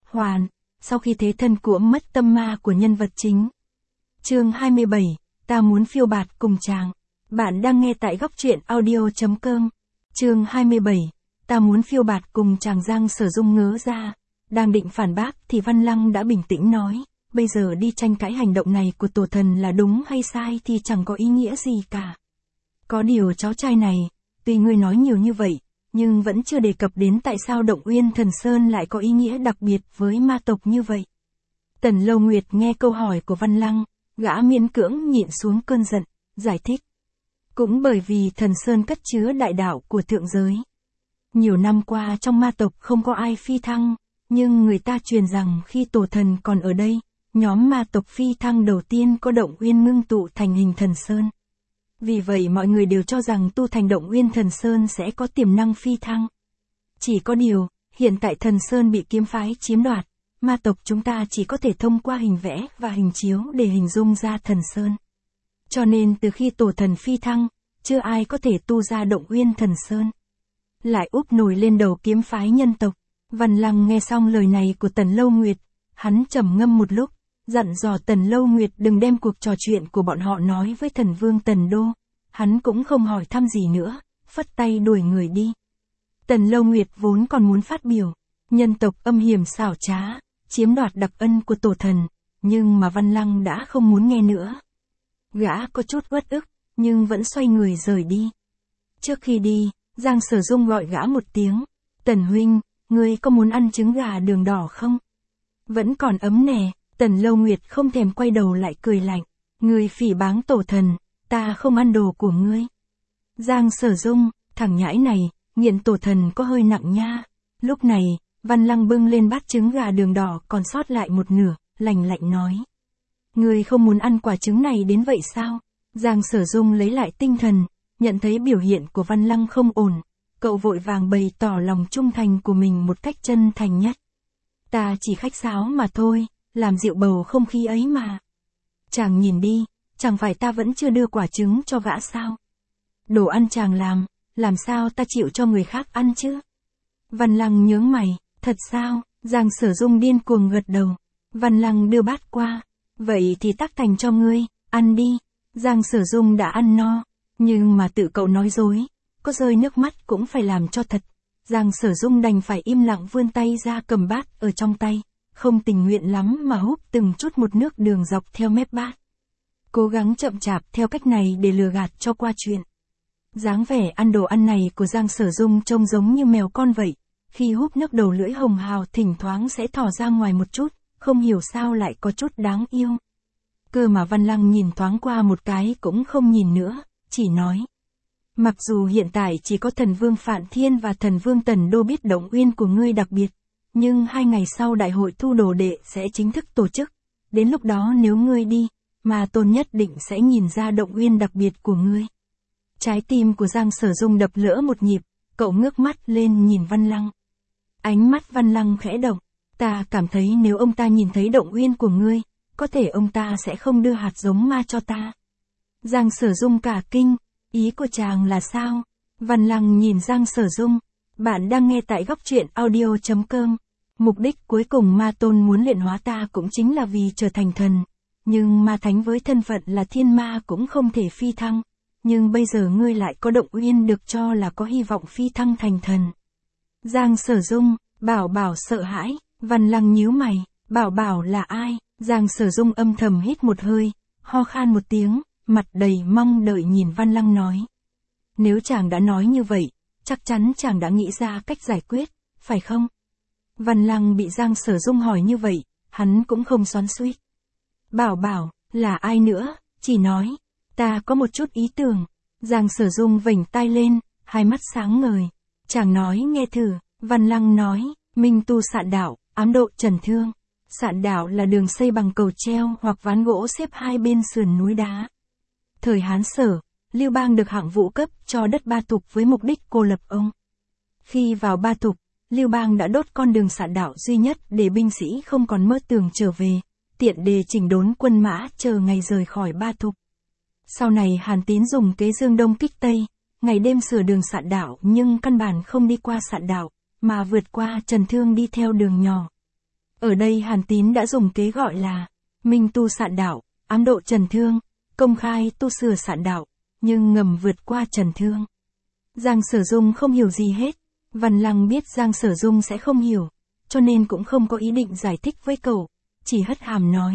hoàn, sau khi thế thân của mất tâm ma của nhân vật chính. Chương 27, ta muốn phiêu bạt cùng chàng. Bạn đang nghe tại góc truyện audio.com. Chương 27, ta muốn phiêu bạt cùng chàng. Giang Sở Dung ngớ ra, đang định phản bác thì Văn Lăng đã bình tĩnh nói, bây giờ đi tranh cãi hành động này của tổ thần là đúng hay sai thì chẳng có ý nghĩa gì cả. Có điều cháu trai này, tuy ngươi nói nhiều như vậy, nhưng vẫn chưa đề cập đến tại sao Động Uyên Thần Sơn lại có ý nghĩa đặc biệt với ma tộc như vậy. Tần Lâu Nguyệt nghe câu hỏi của Văn Lăng, gã miễn cưỡng nhịn xuống cơn giận, giải thích. Cũng bởi vì Thần Sơn cất chứa đại đạo của thượng giới. Nhiều năm qua trong ma tộc không có ai phi thăng, nhưng người ta truyền rằng khi tổ thần còn ở đây, nhóm ma tộc phi thăng đầu tiên có Động Uyên ngưng tụ thành hình Thần Sơn. Vì vậy mọi người đều cho rằng tu thành Động Uyên Thần Sơn sẽ có tiềm năng phi thăng. Chỉ có điều, hiện tại Thần Sơn bị kiếm phái chiếm đoạt, ma tộc chúng ta chỉ có thể thông qua hình vẽ và hình chiếu để hình dung ra Thần Sơn. Cho nên từ khi tổ thần phi thăng, chưa ai có thể tu ra Động Uyên Thần Sơn. Lại úp nổi lên đầu kiếm phái nhân tộc. Văn Lăng nghe xong lời này của Tần Lâu Nguyệt, hắn trầm ngâm một lúc, dặn dò Tần Lâu Nguyệt đừng đem cuộc trò chuyện của bọn họ nói với thần vương Tần Đô. Hắn cũng không hỏi thăm gì nữa, phất tay đuổi người đi. Tần Lâu Nguyệt vốn còn muốn phát biểu, nhân tộc âm hiểm xảo trá, chiếm đoạt đặc ân của tổ thần, nhưng mà Văn Lăng đã không muốn nghe nữa. Gã có chút uất ức, nhưng vẫn xoay người rời đi. Trước khi đi, Giang Sở Dung gọi gã một tiếng, Tần huynh, ngươi có muốn ăn trứng gà đường đỏ không? Vẫn còn ấm nè. Tần Lâu Nguyệt không thèm quay đầu lại cười lạnh, ngươi phỉ báng tổ thần, ta không ăn đồ của ngươi. Giang Sở Dung, thằng nhãi này, nghiện tổ thần có hơi nặng nha. Lúc này, Văn Lăng bưng lên bát trứng gà đường đỏ còn sót lại một nửa, lạnh lạnh nói. Ngươi không muốn ăn quả trứng này đến vậy sao? Giang Sở Dung lấy lại tinh thần, nhận thấy biểu hiện của Văn Lăng không ổn, cậu vội vàng bày tỏ lòng trung thành của mình một cách chân thành nhất. Ta chỉ khách sáo mà thôi, làm dịu bầu không khí ấy mà. Chàng nhìn đi, chẳng phải ta vẫn chưa đưa quả trứng cho gã sao? Đồ ăn chàng làm sao ta chịu cho người khác ăn chứ? Văn Lăng nhướng mày, thật sao? Giang Sở Dung điên cuồng gật đầu. Văn Lăng đưa bát qua, vậy thì tắc thành cho ngươi, ăn đi. Giang Sở Dung đã ăn no, nhưng mà tự cậu nói dối, có rơi nước mắt cũng phải làm cho thật. Giang Sở Dung đành phải im lặng vươn tay ra cầm bát ở trong tay, không tình nguyện lắm mà húp từng chút một nước đường dọc theo mép bát. Cố gắng chậm chạp theo cách này để lừa gạt cho qua chuyện. Dáng vẻ ăn đồ ăn này của Giang Sở Dung trông giống như mèo con vậy, khi húp nước đầu lưỡi hồng hào thỉnh thoảng sẽ thò ra ngoài một chút, không hiểu sao lại có chút đáng yêu. Cơ mà Văn Lăng nhìn thoáng qua một cái cũng không nhìn nữa, chỉ nói. Mặc dù hiện tại chỉ có thần vương Phạn Thiên và thần vương Tần Đô biết Động Uyên của ngươi đặc biệt, nhưng 2 ngày sau đại hội thu đồ đệ sẽ chính thức tổ chức. Đến lúc đó nếu ngươi đi, mà Tôn nhất định sẽ nhìn ra Động Uyên đặc biệt của ngươi. Trái tim của Giang Sở Dung đập lỡ một nhịp, cậu ngước mắt lên nhìn Văn Lăng. Ánh mắt Văn Lăng khẽ động, ta cảm thấy nếu ông ta nhìn thấy Động Uyên của ngươi, có thể ông ta sẽ không đưa hạt giống ma cho ta. Giang Sở Dung cả kinh, ý của chàng là sao? Văn Lăng nhìn Giang Sở Dung, bạn đang nghe tại góc truyện audio.com. Mục đích cuối cùng Ma Tôn muốn luyện hóa ta cũng chính là vì trở thành thần. Nhưng ma thánh với thân phận là thiên ma cũng không thể phi thăng. Nhưng bây giờ ngươi lại có Động Uyên được cho là có hy vọng phi thăng thành thần. Giang Sở Dung, Bảo Bảo sợ hãi. Văn Lăng nhíu mày, Bảo Bảo là ai? Giang Sở Dung âm thầm hít một hơi, ho khan một tiếng, mặt đầy mong đợi nhìn Văn Lăng nói. Nếu chàng đã nói như vậy, chắc chắn chàng đã nghĩ ra cách giải quyết, phải không? Văn Lăng bị Giang Sở Dung hỏi như vậy, hắn cũng không xoắn xuýt. Bảo Bảo, là ai nữa? Chỉ nói, ta có một chút ý tưởng. Giang Sở Dung vểnh tai lên, hai mắt sáng ngời. Chàng nói nghe thử. Văn Lăng nói, Minh tu Sạn Đạo, ám độ Trần Thương. Sạn Đạo là đường xây bằng cầu treo hoặc ván gỗ xếp hai bên sườn núi đá. Thời Hán Sở, Lưu Bang được hạng vũ cấp cho đất Ba Thục với mục đích cô lập ông. Khi vào Ba Thục, Lưu Bang đã đốt con đường Sạn Đạo duy nhất để binh sĩ không còn mơ tưởng trở về, tiện đề chỉnh đốn quân mã chờ ngày rời khỏi Ba Thục. Sau này Hàn Tín dùng kế dương đông kích tây, ngày đêm sửa đường Sạn Đạo nhưng căn bản không đi qua Sạn Đạo, mà vượt qua Trần Thương đi theo đường nhỏ. Ở đây Hàn Tín đã dùng kế gọi là minh tu sạn đạo, ám độ trần thương, công khai tu sửa sạn đạo, nhưng ngầm vượt qua trần thương. Giang Sở Dung không hiểu gì hết. Văn Lăng biết Giang Sở Dung sẽ không hiểu, cho nên cũng không có ý định giải thích với cậu, chỉ hất hàm nói.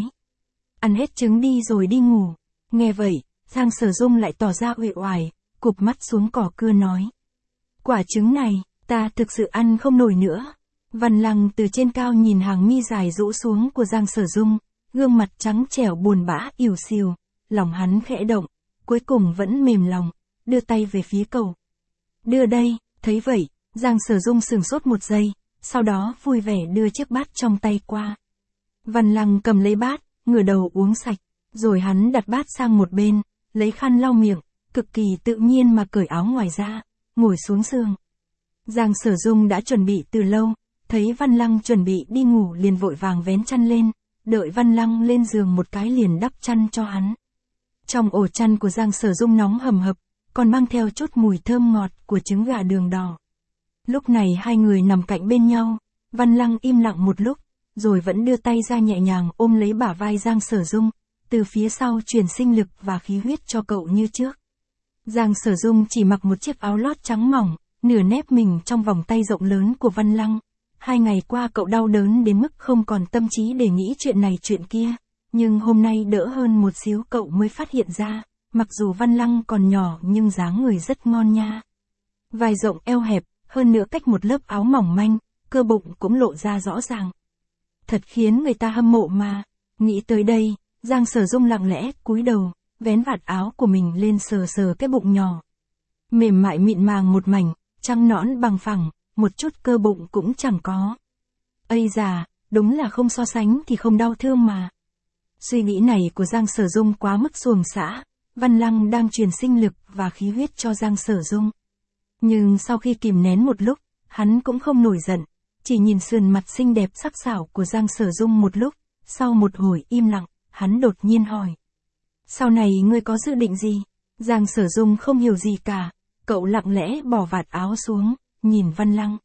Ăn hết trứng đi rồi đi ngủ. Nghe vậy, Giang Sở Dung lại tỏ ra uể oải, cụp mắt xuống cỏ cưa nói. Quả trứng này, ta thực sự ăn không nổi nữa. Văn Lăng từ trên cao nhìn hàng mi dài rũ xuống của Giang Sở Dung, gương mặt trắng trẻo buồn bã ỉu xìu, lòng hắn khẽ động, cuối cùng vẫn mềm lòng, đưa tay về phía cậu. Đưa đây, thấy vậy, Giang Sở Dung sửng sốt một giây, sau đó vui vẻ đưa chiếc bát trong tay qua. Văn Lăng cầm lấy bát, ngửa đầu uống sạch, rồi hắn đặt bát sang một bên, lấy khăn lau miệng, cực kỳ tự nhiên mà cởi áo ngoài ra, ngồi xuống giường. Giang Sở Dung đã chuẩn bị từ lâu, thấy Văn Lăng chuẩn bị đi ngủ liền vội vàng vén chăn lên, đợi Văn Lăng lên giường một cái liền đắp chăn cho hắn. Trong ổ chăn của Giang Sở Dung nóng hầm hập, còn mang theo chút mùi thơm ngọt của trứng gà đường đỏ. Lúc này hai người nằm cạnh bên nhau, Văn Lăng im lặng một lúc, rồi vẫn đưa tay ra nhẹ nhàng ôm lấy bả vai Giang Sở Dung, từ phía sau truyền sinh lực và khí huyết cho cậu như trước. Giang Sở Dung chỉ mặc một chiếc áo lót trắng mỏng, nửa nép mình trong vòng tay rộng lớn của Văn Lăng. 2 ngày qua cậu đau đớn đến mức không còn tâm trí để nghĩ chuyện này chuyện kia, nhưng hôm nay đỡ hơn một xíu cậu mới phát hiện ra, mặc dù Văn Lăng còn nhỏ nhưng dáng người rất ngon nha. Vai rộng eo hẹp, hơn nữa cách một lớp áo mỏng manh, cơ bụng cũng lộ ra rõ ràng. Thật khiến người ta hâm mộ mà. Nghĩ tới đây, Giang Sở Dung lặng lẽ cúi đầu, vén vạt áo của mình lên sờ sờ cái bụng nhỏ. Mềm mại mịn màng một mảnh, trắng nõn bằng phẳng, một chút cơ bụng cũng chẳng có. Ây già, đúng là không so sánh thì không đau thương mà. Suy nghĩ này của Giang Sở Dung quá mức xuồng xã, Văn Lăng đang truyền sinh lực và khí huyết cho Giang Sở Dung. Nhưng sau khi kìm nén một lúc, hắn cũng không nổi giận, chỉ nhìn sườn mặt xinh đẹp sắc sảo của Giang Sở Dung một lúc, sau một hồi im lặng, hắn đột nhiên hỏi. Sau này ngươi có dự định gì? Giang Sở Dung không hiểu gì cả, cậu lặng lẽ bỏ vạt áo xuống, nhìn Văn Lăng.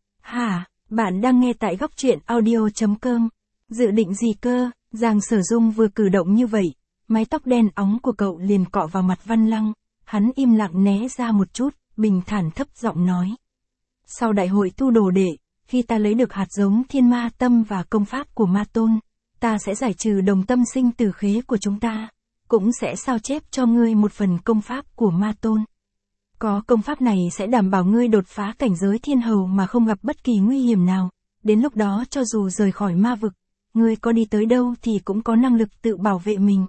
Hả, bạn đang nghe tại góc truyện audio.com. Dự định gì cơ? Giang Sở Dung vừa cử động như vậy, mái tóc đen óng của cậu liền cọ vào mặt Văn Lăng, hắn im lặng né ra một chút, bình thản thấp giọng nói. Sau đại hội thu đồ đệ, khi ta lấy được hạt giống thiên ma tâm và công pháp của ma tôn, ta sẽ giải trừ đồng tâm sinh tử khế của chúng ta, cũng sẽ sao chép cho ngươi một phần công pháp của ma tôn. Có công pháp này sẽ đảm bảo ngươi đột phá cảnh giới thiên hầu mà không gặp bất kỳ nguy hiểm nào, đến lúc đó cho dù rời khỏi ma vực, ngươi có đi tới đâu thì cũng có năng lực tự bảo vệ mình.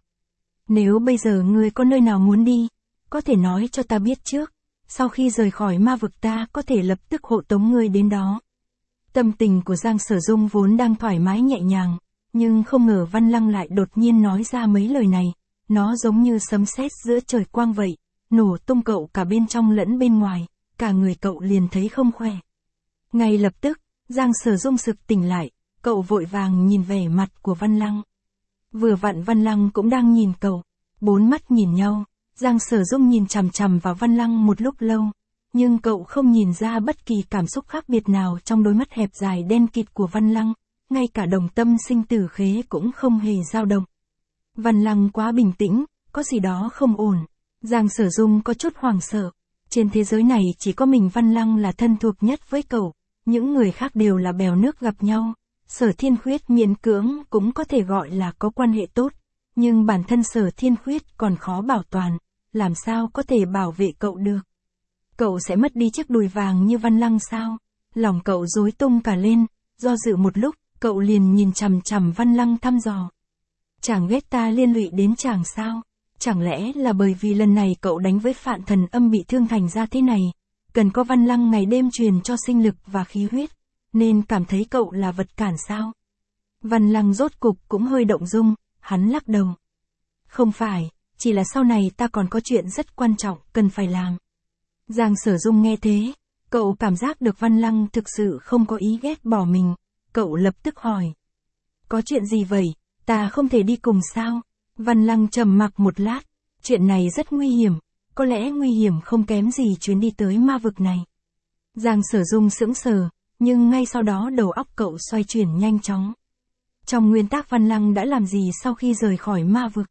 Nếu bây giờ ngươi có nơi nào muốn đi, có thể nói cho ta biết trước, sau khi rời khỏi ma vực ta có thể lập tức hộ tống ngươi đến đó. Tâm tình của Giang Sở Dung vốn đang thoải mái nhẹ nhàng, nhưng không ngờ Văn Lăng lại đột nhiên nói ra mấy lời này, nó giống như sấm sét giữa trời quang vậy, nổ tung cậu cả bên trong lẫn bên ngoài, cả người cậu liền thấy không khỏe. Ngay lập tức, Giang Sở Dung sực tỉnh lại, cậu vội vàng nhìn vẻ mặt của Văn Lăng. Vừa vặn Văn Lăng cũng đang nhìn cậu, 4 mắt nhìn nhau, Giang Sở Dung nhìn chằm chằm vào Văn Lăng một lúc lâu, nhưng cậu không nhìn ra bất kỳ cảm xúc khác biệt nào trong đôi mắt hẹp dài đen kịt của Văn Lăng, ngay cả đồng tâm sinh tử khế cũng không hề dao động. Văn Lăng quá bình tĩnh, có gì đó không ổn. Giang Sở Dung có chút hoảng sợ. Trên thế giới này chỉ có mình Văn Lăng là thân thuộc nhất với cậu, những người khác đều là bèo nước gặp nhau. Sở Thiên Khuyết miễn cưỡng cũng có thể gọi là có quan hệ tốt, nhưng bản thân Sở Thiên Khuyết còn khó bảo toàn, làm sao có thể bảo vệ cậu được. Cậu sẽ mất đi chiếc đùi vàng như Văn Lăng sao? Lòng cậu rối tung cả lên, do dự một lúc, cậu liền nhìn chằm chằm Văn Lăng thăm dò. Chàng ghét ta liên lụy đến chàng sao? Chẳng lẽ là bởi vì lần này cậu đánh với Phạn Thần Âm bị thương thành ra thế này, cần có Văn Lăng ngày đêm truyền cho sinh lực và khí huyết, nên cảm thấy cậu là vật cản sao? Văn Lăng rốt cục cũng hơi động dung, hắn lắc đầu. Không phải, chỉ là sau này ta còn có chuyện rất quan trọng cần phải làm. Giang Sở Dung nghe thế, cậu cảm giác được Văn Lăng thực sự không có ý ghét bỏ mình, cậu lập tức hỏi. Có chuyện gì vậy, ta không thể đi cùng sao? Văn Lăng trầm mặc một lát, chuyện này rất nguy hiểm, có lẽ nguy hiểm không kém gì chuyến đi tới ma vực này. Giang Sở Dung sững sờ, nhưng ngay sau đó đầu óc cậu xoay chuyển nhanh chóng. Trong nguyên tắc Văn Lăng đã làm gì sau khi rời khỏi ma vực?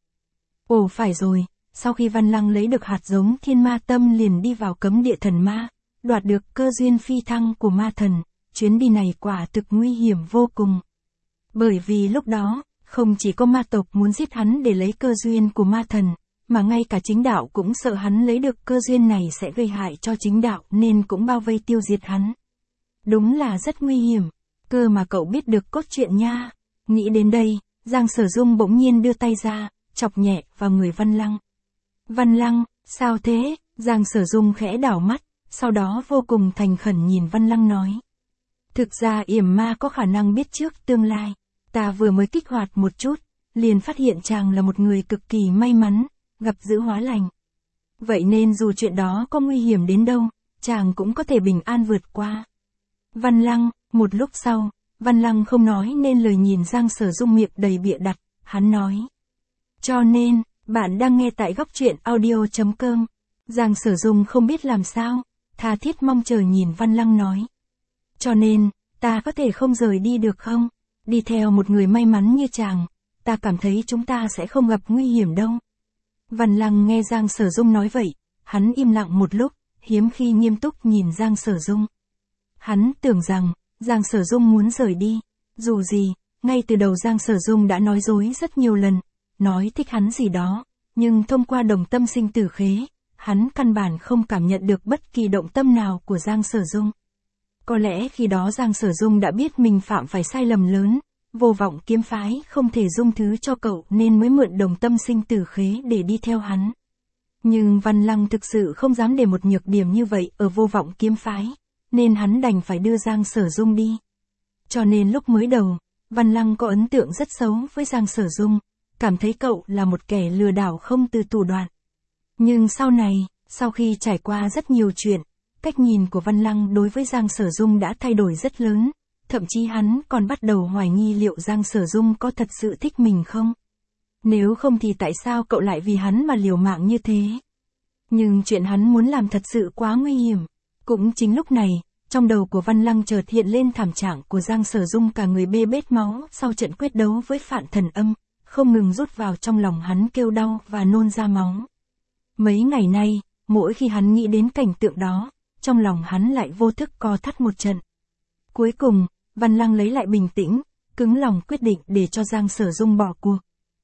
Ồ phải rồi, sau khi Văn Lăng lấy được hạt giống thiên ma tâm liền đi vào cấm địa thần ma, đoạt được cơ duyên phi thăng của ma thần, chuyến đi này quả thực nguy hiểm vô cùng. Bởi vì lúc đó, không chỉ có ma tộc muốn giết hắn để lấy cơ duyên của ma thần, mà ngay cả chính đạo cũng sợ hắn lấy được cơ duyên này sẽ gây hại cho chính đạo nên cũng bao vây tiêu diệt hắn. Đúng là rất nguy hiểm, cơ mà cậu biết được cốt truyện nha. Nghĩ đến đây, Giang Sở Dung bỗng nhiên đưa tay ra, chọc nhẹ vào người Văn Lăng. Văn Lăng, sao thế? Giang Sở Dung khẽ đảo mắt, sau đó vô cùng thành khẩn nhìn Văn Lăng nói. Thực ra yểm ma có khả năng biết trước tương lai. Ta vừa mới kích hoạt một chút, liền phát hiện chàng là một người cực kỳ may mắn, gặp dữ hóa lành. Vậy nên dù chuyện đó có nguy hiểm đến đâu, chàng cũng có thể bình an vượt qua. Văn Lăng, một lúc sau, Văn Lăng không nói nên lời nhìn Giang Sở Dung miệng đầy bịa đặt, hắn nói. Cho nên, bạn đang nghe tại góc truyện audio.com. Giang Sở Dung không biết làm sao, tha thiết mong chờ nhìn Văn Lăng nói. Cho nên, ta có thể không rời đi được không? Đi theo một người may mắn như chàng, ta cảm thấy chúng ta sẽ không gặp nguy hiểm đâu. Văn Lăng nghe Giang Sở Dung nói vậy, hắn im lặng một lúc, hiếm khi nghiêm túc nhìn Giang Sở Dung. Hắn tưởng rằng, Giang Sở Dung muốn rời đi. Dù gì, ngay từ đầu Giang Sở Dung đã nói dối rất nhiều lần, nói thích hắn gì đó, nhưng thông qua đồng tâm sinh tử khế, hắn căn bản không cảm nhận được bất kỳ động tâm nào của Giang Sở Dung. Có lẽ khi đó Giang Sở Dung đã biết mình phạm phải sai lầm lớn, Vô Vọng Kiếm Phái không thể dung thứ cho cậu nên mới mượn đồng tâm sinh tử khế để đi theo hắn. Nhưng Văn Lăng thực sự không dám để một nhược điểm như vậy ở Vô Vọng Kiếm Phái, nên hắn đành phải đưa Giang Sở Dung đi. Cho nên lúc mới đầu, Văn Lăng có ấn tượng rất xấu với Giang Sở Dung, cảm thấy cậu là một kẻ lừa đảo không từ thủ đoạn. Nhưng sau này, sau khi trải qua rất nhiều chuyện, cách nhìn của Văn Lăng đối với Giang Sở Dung đã thay đổi rất lớn, thậm chí hắn còn bắt đầu hoài nghi liệu Giang Sở Dung có thật sự thích mình không? Nếu không thì tại sao cậu lại vì hắn mà liều mạng như thế? Nhưng chuyện hắn muốn làm thật sự quá nguy hiểm. Cũng chính lúc này, trong đầu của Văn Lăng chợt hiện lên thảm trạng của Giang Sở Dung cả người bê bết máu sau trận quyết đấu với Phạn Thần Âm, không ngừng rút vào trong lòng hắn kêu đau và nôn ra máu. Mấy ngày nay, mỗi khi hắn nghĩ đến cảnh tượng đó, trong lòng hắn lại vô thức co thắt một trận. Cuối cùng, Văn Lăng lấy lại bình tĩnh, cứng lòng quyết định để cho Giang Sở Dung bỏ cuộc.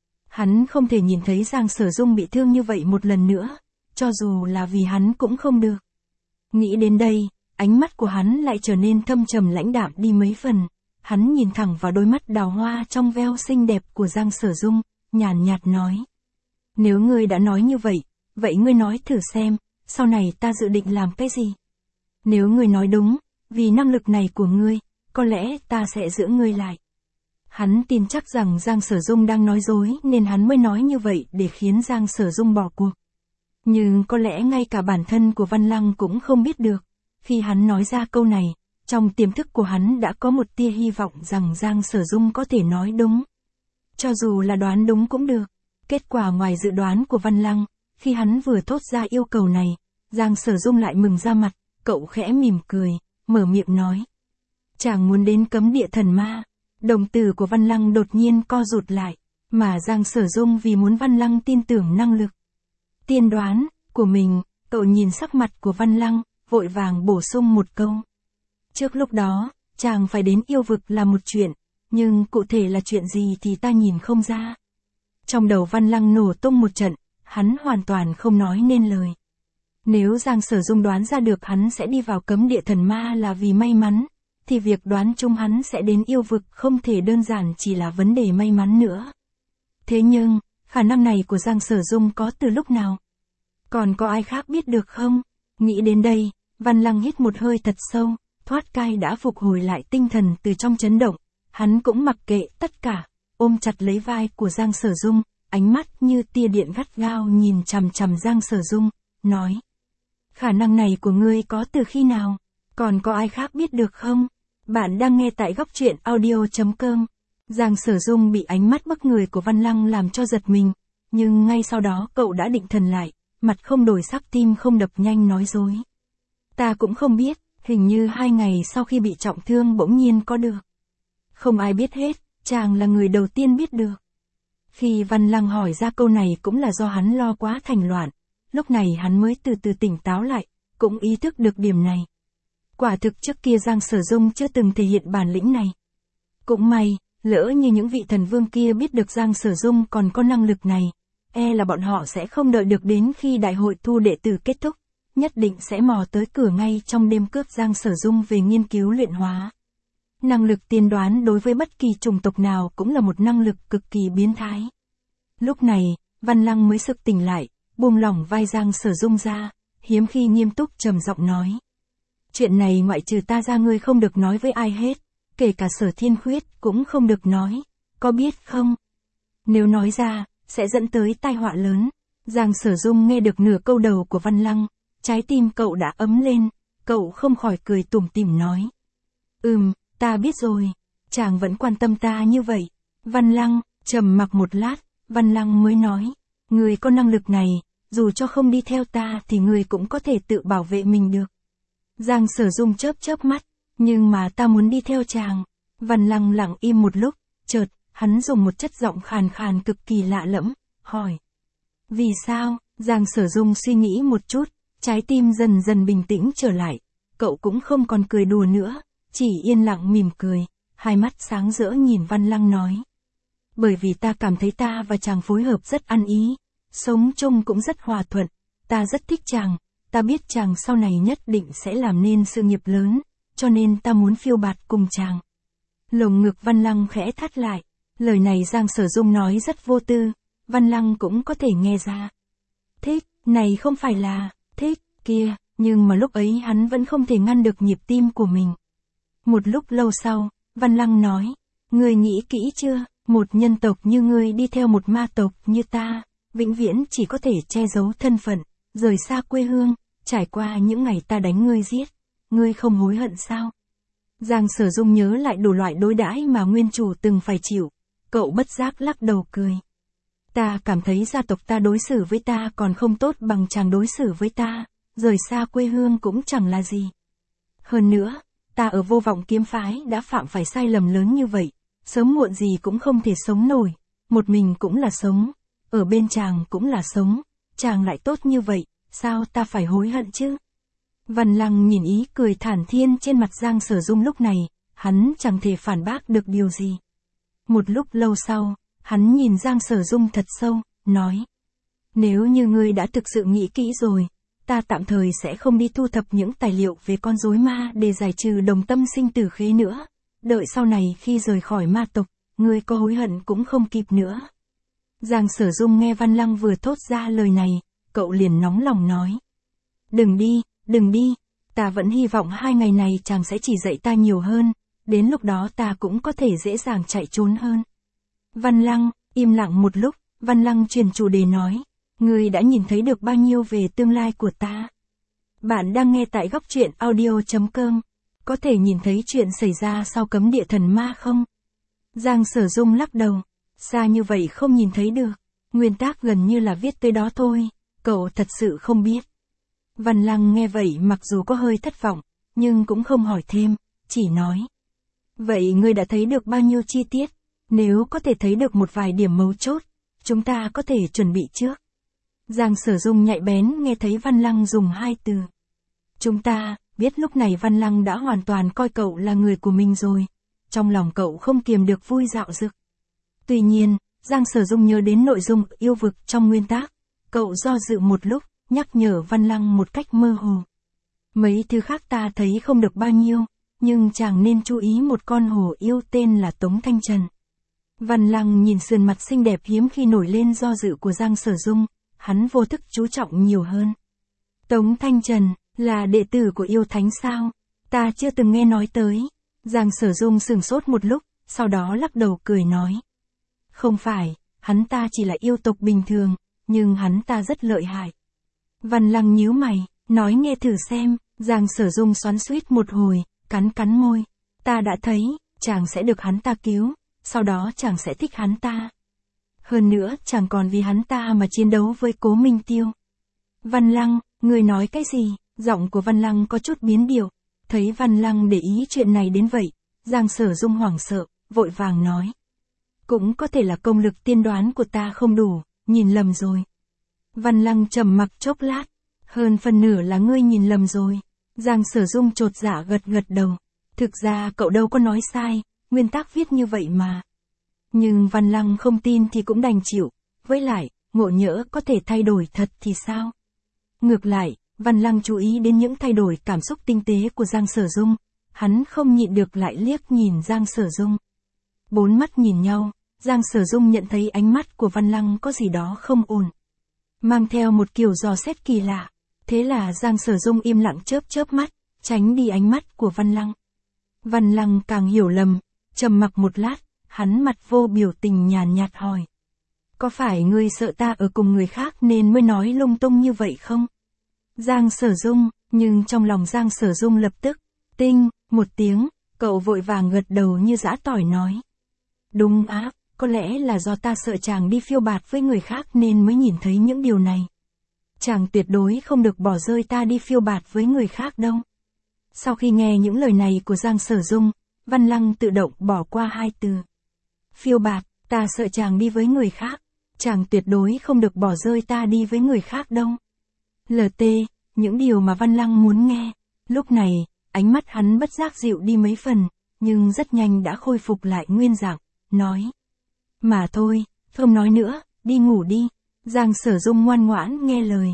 Hắn không thể nhìn thấy Giang Sở Dung bị thương như vậy một lần nữa, cho dù là vì hắn cũng không được. Nghĩ đến đây, ánh mắt của hắn lại trở nên thâm trầm lãnh đạm đi mấy phần. Hắn nhìn thẳng vào đôi mắt đào hoa trong veo xinh đẹp của Giang Sở Dung, nhàn nhạt nói. Nếu ngươi đã nói như vậy, vậy ngươi nói thử xem, sau này ta dự định làm cái gì? Nếu ngươi nói đúng, vì năng lực này của ngươi, có lẽ ta sẽ giữ ngươi lại. Hắn tin chắc rằng Giang Sở Dung đang nói dối nên hắn mới nói như vậy để khiến Giang Sở Dung bỏ cuộc. Nhưng có lẽ ngay cả bản thân của Văn Lăng cũng không biết được. Khi hắn nói ra câu này, trong tiềm thức của hắn đã có một tia hy vọng rằng Giang Sở Dung có thể nói đúng. Cho dù là đoán đúng cũng được. Kết quả ngoài dự đoán của Văn Lăng, khi hắn vừa thốt ra yêu cầu này, Giang Sở Dung lại mừng ra mặt, cậu khẽ mỉm cười, mở miệng nói. Chàng muốn đến cấm địa thần ma. Đồng tử của Văn Lăng đột nhiên co rụt lại, mà Giang Sở Dung vì muốn Văn Lăng tin tưởng năng lực tiên đoán của mình, cậu nhìn sắc mặt của Văn Lăng, vội vàng bổ sung một câu. Trước lúc đó, chàng phải đến yêu vực là một chuyện, nhưng cụ thể là chuyện gì thì ta nhìn không ra. Trong đầu Văn Lăng nổ tung một trận, hắn hoàn toàn không nói nên lời. Nếu Giang Sở Dung đoán ra được hắn sẽ đi vào cấm địa thần ma là vì may mắn, thì việc đoán chung hắn sẽ đến yêu vực không thể đơn giản chỉ là vấn đề may mắn nữa. Thế nhưng, khả năng này của Giang Sở Dung có từ lúc nào? Còn có ai khác biết được không? Nghĩ đến đây, Văn Lăng hít một hơi thật sâu, thoát cai đã phục hồi lại tinh thần từ trong chấn động. Hắn cũng mặc kệ tất cả, ôm chặt lấy vai của Giang Sở Dung, ánh mắt như tia điện gắt gao nhìn chằm chằm Giang Sở Dung, nói. Khả năng này của ngươi có từ khi nào? Còn có ai khác biết được không? Bạn đang nghe tại góc truyện audio.com. Giang Sở Dung bị ánh mắt bất ngờ của Văn Lăng làm cho giật mình, nhưng ngay sau đó cậu đã định thần lại, mặt không đổi sắc tim không đập nhanh nói dối. Ta cũng không biết, hình như 2 ngày sau khi bị trọng thương bỗng nhiên có được. Không ai biết hết, chàng là người đầu tiên biết được. Khi Văn Lăng hỏi ra câu này cũng là do hắn lo quá thành loạn, lúc này hắn mới từ từ tỉnh táo lại, cũng ý thức được điểm này. Quả thực trước kia Giang Sở Dung chưa từng thể hiện bản lĩnh này. Cũng may, lỡ như những vị thần vương kia biết được Giang Sở Dung còn có năng lực này, là bọn họ sẽ không đợi được đến khi đại hội thu đệ tử kết thúc, nhất định sẽ mò tới cửa ngay trong đêm cướp Giang Sở Dung về nghiên cứu luyện hóa. Năng lực tiên đoán đối với bất kỳ chủng tộc nào cũng là một năng lực cực kỳ biến thái. Lúc này, Văn Lăng mới sực tỉnh lại, buông lỏng vai Giang Sở Dung ra, hiếm khi nghiêm túc trầm giọng nói. Chuyện này ngoại trừ ta ra ngươi không được nói với ai hết, kể cả Sở Thiên Khuyết cũng không được nói, có biết không? Nếu nói ra, sẽ dẫn tới tai họa lớn. Giang Sở Dung nghe được nửa câu đầu của Văn Lăng, trái tim cậu đã ấm lên, cậu không khỏi cười tủm tỉm nói. Ta biết rồi, chàng vẫn quan tâm ta như vậy. Văn Lăng, trầm mặc một lát, Văn Lăng mới nói, người có năng lực này, dù cho không đi theo ta thì người cũng có thể tự bảo vệ mình được. Giang Sở Dung chớp chớp mắt, nhưng mà ta muốn đi theo chàng. Văn Lăng lặng im một lúc, chợt, hắn dùng một chất giọng khàn khàn cực kỳ lạ lẫm, hỏi. Vì sao? Giang Sở Dung suy nghĩ một chút, trái tim dần dần bình tĩnh trở lại, cậu cũng không còn cười đùa nữa, chỉ yên lặng mỉm cười, hai mắt sáng rỡ nhìn Văn Lăng nói. Bởi vì ta cảm thấy ta và chàng phối hợp rất ăn ý, sống chung cũng rất hòa thuận, ta rất thích chàng, ta biết chàng sau này nhất định sẽ làm nên sự nghiệp lớn, cho nên ta muốn phiêu bạt cùng chàng. Lồng ngực Văn Lăng khẽ thắt lại, lời này Giang Sở Dung nói rất vô tư, Văn Lăng cũng có thể nghe ra. Thích, này không phải là, thích, kia, nhưng mà lúc ấy hắn vẫn không thể ngăn được nhịp tim của mình. Một lúc lâu sau, Văn Lăng nói, ngươi nghĩ kỹ chưa, một nhân tộc như ngươi đi theo một ma tộc như ta, vĩnh viễn chỉ có thể che giấu thân phận, rời xa quê hương, trải qua những ngày ta đánh ngươi giết, ngươi không hối hận sao? Giang Sở Dung nhớ lại đủ loại đối đãi mà nguyên chủ từng phải chịu, cậu bất giác lắc đầu cười. Ta cảm thấy gia tộc ta đối xử với ta còn không tốt bằng chàng đối xử với ta, rời xa quê hương cũng chẳng là gì. Hơn nữa, ta ở Vô Vọng Kiếm Phái đã phạm phải sai lầm lớn như vậy, sớm muộn gì cũng không thể sống nổi, một mình cũng là sống, ở bên chàng cũng là sống, chàng lại tốt như vậy, sao ta phải hối hận chứ? Văn Lăng nhìn ý cười thản thiên trên mặt Giang Sở Dung lúc này, hắn chẳng thể phản bác được điều gì. Một lúc lâu sau, hắn nhìn Giang Sở Dung thật sâu, nói. Nếu như ngươi đã thực sự nghĩ kỹ rồi, ta tạm thời sẽ không đi thu thập những tài liệu về con rối ma để giải trừ đồng tâm sinh tử khế nữa. Đợi sau này khi rời khỏi ma tộc, ngươi có hối hận cũng không kịp nữa. Giang Sở Dung nghe Văn Lăng vừa thốt ra lời này, cậu liền nóng lòng nói. Đừng đi, ta vẫn hy vọng 2 ngày này chàng sẽ chỉ dạy ta nhiều hơn, đến lúc đó ta cũng có thể dễ dàng chạy trốn hơn. Văn Lăng, im lặng một lúc, Văn Lăng chuyển chủ đề nói, ngươi đã nhìn thấy được bao nhiêu về tương lai của ta? Bạn đang nghe tại góc truyện audio.com, có thể nhìn thấy chuyện xảy ra sau cấm địa thần ma không? Giang Sở Dung lắc đầu, xa như vậy không nhìn thấy được, nguyên tác gần như là viết tới đó thôi, cậu thật sự không biết. Văn Lăng nghe vậy mặc dù có hơi thất vọng, nhưng cũng không hỏi thêm, chỉ nói. Vậy ngươi đã thấy được bao nhiêu chi tiết? Nếu có thể thấy được một vài điểm mấu chốt, chúng ta có thể chuẩn bị trước. Giang Sở Dung nhạy bén nghe thấy Văn Lăng dùng 2 từ. Chúng ta, biết lúc này Văn Lăng đã hoàn toàn coi cậu là người của mình rồi. Trong lòng cậu không kiềm được vui dạo dực. Tuy nhiên, Giang Sở Dung nhớ đến nội dung yêu vực trong nguyên tác. Cậu do dự một lúc, nhắc nhở Văn Lăng một cách mơ hồ. Mấy thứ khác ta thấy không được bao nhiêu, nhưng chàng nên chú ý một con hổ yêu tên là Tống Thanh Trần. Văn Lăng nhìn sườn mặt xinh đẹp hiếm khi nổi lên do dự của Giang Sở Dung, hắn vô thức chú trọng nhiều hơn. Tống Thanh Trần, là đệ tử của yêu thánh sao? Ta chưa từng nghe nói tới. Giang Sở Dung sửng sốt một lúc, sau đó lắc đầu cười nói. Không phải, hắn ta chỉ là yêu tộc bình thường, nhưng hắn ta rất lợi hại. Văn Lăng nhíu mày, nói nghe thử xem. Giang Sở Dung xoắn xuýt một hồi, cắn môi. Ta đã thấy, chàng sẽ được hắn ta cứu, sau đó chàng sẽ thích hắn ta. Hơn nữa, chàng còn vì hắn ta mà chiến đấu với Cố Minh Tiêu. Văn Lăng, người nói cái gì? Giọng của Văn Lăng có chút biến điệu. Thấy Văn Lăng để ý chuyện này đến vậy, Giang Sở Dung hoảng sợ, vội vàng nói. Cũng có thể là công lực tiên đoán của ta không đủ, nhìn lầm rồi. Văn Lăng trầm mặc chốc lát. Hơn phần nửa là ngươi nhìn lầm rồi. Giang Sở Dung chột dạ gật gật đầu. Thực ra cậu đâu có nói sai, nguyên tắc viết như vậy mà. Nhưng Văn Lăng không tin thì cũng đành chịu. Với lại, ngộ nhỡ có thể thay đổi thật thì sao? Ngược lại, Văn Lăng chú ý đến những thay đổi cảm xúc tinh tế của Giang Sở Dung. Hắn không nhịn được lại liếc nhìn Giang Sở Dung. Bốn mắt nhìn nhau, Giang Sở Dung nhận thấy ánh mắt của Văn Lăng có gì đó không ổn. Mang theo một kiểu dò xét kỳ lạ. Thế là Giang Sở Dung im lặng chớp chớp mắt, tránh đi ánh mắt của Văn Lăng. Văn Lăng càng hiểu lầm, trầm mặc một lát, hắn mặt vô biểu tình nhàn nhạt hỏi. Có phải ngươi sợ ta ở cùng người khác nên mới nói lung tung như vậy không? Giang Sở Dung, nhưng trong lòng Giang Sở Dung lập tức, tinh, một tiếng, cậu vội vàng gật đầu như giã tỏi nói. Đúng á, có lẽ là do ta sợ chàng đi phiêu bạt với người khác nên mới nhìn thấy những điều này. Chàng tuyệt đối không được bỏ rơi ta đi phiêu bạt với người khác đâu. Sau khi nghe những lời này của Giang Sở Dung, Văn Lăng tự động bỏ qua hai từ. Phiêu bạt, ta sợ chàng đi với người khác. Chàng tuyệt đối không được bỏ rơi ta đi với người khác đâu. LT, những điều mà Văn Lăng muốn nghe. Lúc này, ánh mắt hắn bất giác dịu đi mấy phần, nhưng rất nhanh đã khôi phục lại nguyên dạng, nói. Mà thôi, không nói nữa, đi ngủ đi. Giang Sở Dung ngoan ngoãn nghe lời.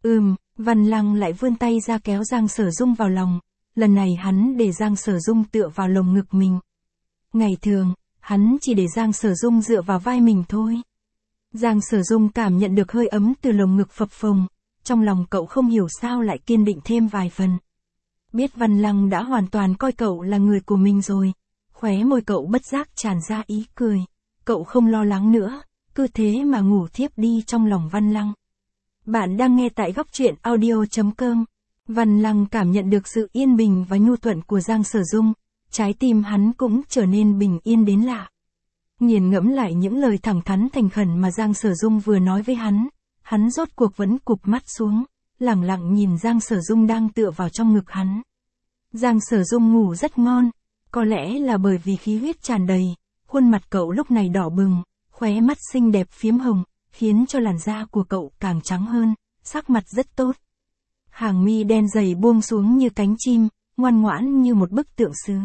Văn Lăng lại vươn tay ra kéo Giang Sở Dung vào lòng. Lần này hắn để Giang Sở Dung tựa vào lồng ngực mình. Ngày thường, hắn chỉ để Giang Sở Dung dựa vào vai mình thôi. Giang Sở Dung cảm nhận được hơi ấm từ lồng ngực phập phồng. Trong lòng cậu không hiểu sao lại kiên định thêm vài phần. Biết Văn Lăng đã hoàn toàn coi cậu là người của mình rồi. Khóe môi cậu bất giác tràn ra ý cười. Cậu không lo lắng nữa, cứ thế mà ngủ thiếp đi trong lòng Văn Lăng. Bạn đang nghe tại góc truyện audio.com. Văn Lăng cảm nhận được sự yên bình và nhu thuận của Giang Sở Dung, trái tim hắn cũng trở nên bình yên đến lạ. Nghiền ngẫm lại những lời thẳng thắn thành khẩn mà Giang Sở Dung vừa nói với hắn rốt cuộc vẫn cụp mắt xuống, lẳng lặng nhìn Giang Sở Dung đang tựa vào trong ngực hắn. Giang Sở Dung ngủ rất ngon, có lẽ là bởi vì khí huyết tràn đầy, khuôn mặt cậu lúc này đỏ bừng, khóe mắt xinh đẹp phiếm hồng, khiến cho làn da của cậu càng trắng hơn, sắc mặt rất tốt. Hàng mi đen dày buông xuống như cánh chim, ngoan ngoãn như một bức tượng sứ.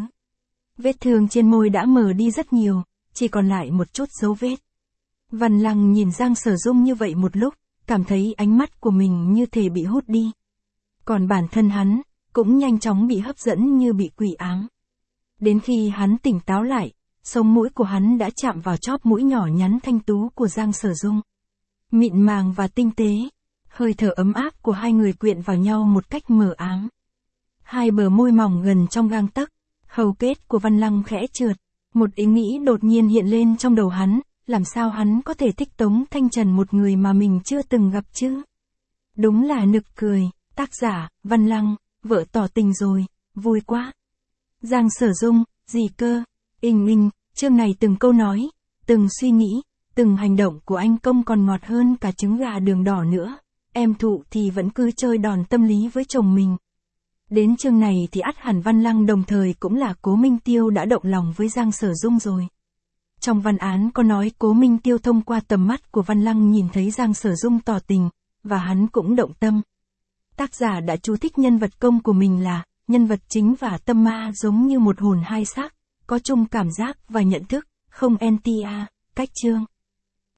Vết thương trên môi đã mờ đi rất nhiều, chỉ còn lại một chút dấu vết. Văn Lăng nhìn Giang Sở Dung như vậy một lúc, cảm thấy ánh mắt của mình như thể bị hút đi. Còn bản thân hắn, cũng nhanh chóng bị hấp dẫn như bị quỷ ám. Đến khi hắn tỉnh táo lại, sống mũi của hắn đã chạm vào chóp mũi nhỏ nhắn thanh tú của Giang Sở Dung. Mịn màng và tinh tế, hơi thở ấm áp của hai người quyện vào nhau một cách mờ ám. Hai bờ môi mỏng gần trong gang tấc, hầu kết của Văn Lăng khẽ trượt. Một ý nghĩ đột nhiên hiện lên trong đầu hắn, làm sao hắn có thể thích Tống Thanh Trần một người mà mình chưa từng gặp chứ? Đúng là nực cười, tác giả, Văn Lăng, vợ tỏ tình rồi, vui quá. Giang Sở Dung, gì cơ? Chương này từng câu nói, từng suy nghĩ, từng hành động của anh công còn ngọt hơn cả trứng gà đường đỏ nữa. Em Thụ thì vẫn cứ chơi đòn tâm lý với chồng mình. Đến chương này thì ắt hẳn Văn Lăng đồng thời cũng là Cố Minh Tiêu đã động lòng với Giang Sở Dung rồi. Trong văn án có nói Cố Minh Tiêu thông qua tầm mắt của Văn Lăng nhìn thấy Giang Sở Dung tỏ tình, và hắn cũng động tâm. Tác giả đã chú thích nhân vật công của mình là, nhân vật chính và tâm ma giống như một hồn hai xác, có chung cảm giác và nhận thức, không NTA, cách chương.